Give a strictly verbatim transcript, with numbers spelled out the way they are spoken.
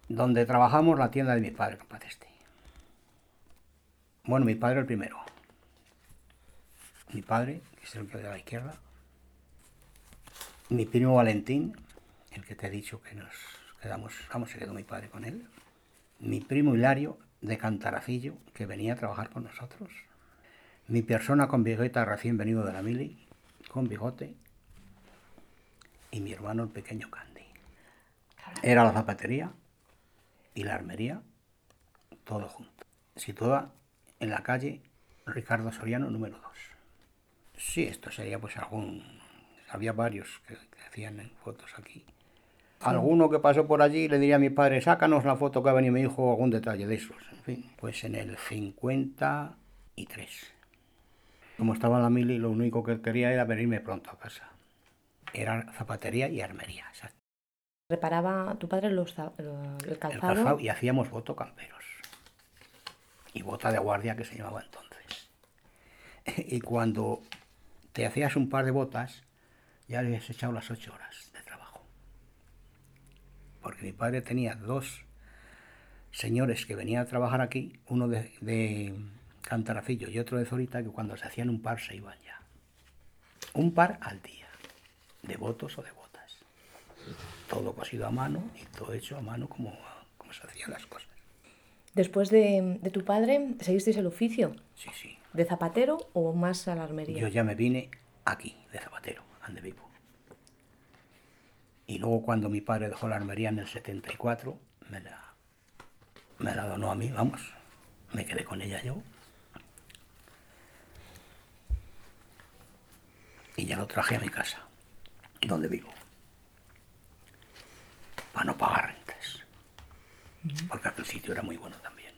Donde trabajamos, la tienda de mi padre, que en paz esté. Bueno, mi padre el primero. Mi padre, que es el que de la izquierda. Mi primo Valentín, el que te he dicho que nos quedamos, vamos, se quedó mi padre con él. Mi primo Hilario, de Cantaracillo, que venía a trabajar con nosotros. Mi persona con bigote recién venido de la mili, con bigote. Y mi hermano el pequeño Candy. Era la zapatería y la armería, todo junto. Situada en la calle Ricardo Soriano, número dos. Sí, esto sería pues algún... Había varios que, que hacían fotos aquí. Sí. Alguno que pasó por allí le diría a mi padre, sácanos la foto que ha venido mi hijo, algún detalle de esos. En fin, pues en el cincuenta y tres. Como estaba en la mili, lo único que quería era venirme pronto a casa. Era zapatería y armería, exacto. Reparaba tu padre los, el calzado. El calzado y hacíamos botocamperos. Y bota de guardia, que se llamaba entonces. Y cuando te hacías un par de botas, ya le habías echado las ocho horas de trabajo. Porque mi padre tenía dos señores que venían a trabajar aquí, uno de, de Cantaracillo y otro de Zorita, que cuando se hacían un par se iban ya. Un par al día, de botos o de botas. Todo cosido a mano y todo hecho a mano como, como se hacían las cosas. Después de, de tu padre, ¿seguisteis el oficio? Sí, sí. ¿De zapatero o más a la armería? Yo ya me vine aquí, de zapatero, donde vivo. Y luego cuando mi padre dejó la armería en el setenta y cuatro, me la, me la donó a mí, vamos. Me quedé con ella yo. Y ya lo traje a mi casa, donde vivo. Para no pagar rentas. Porque aquel sitio era muy bueno también.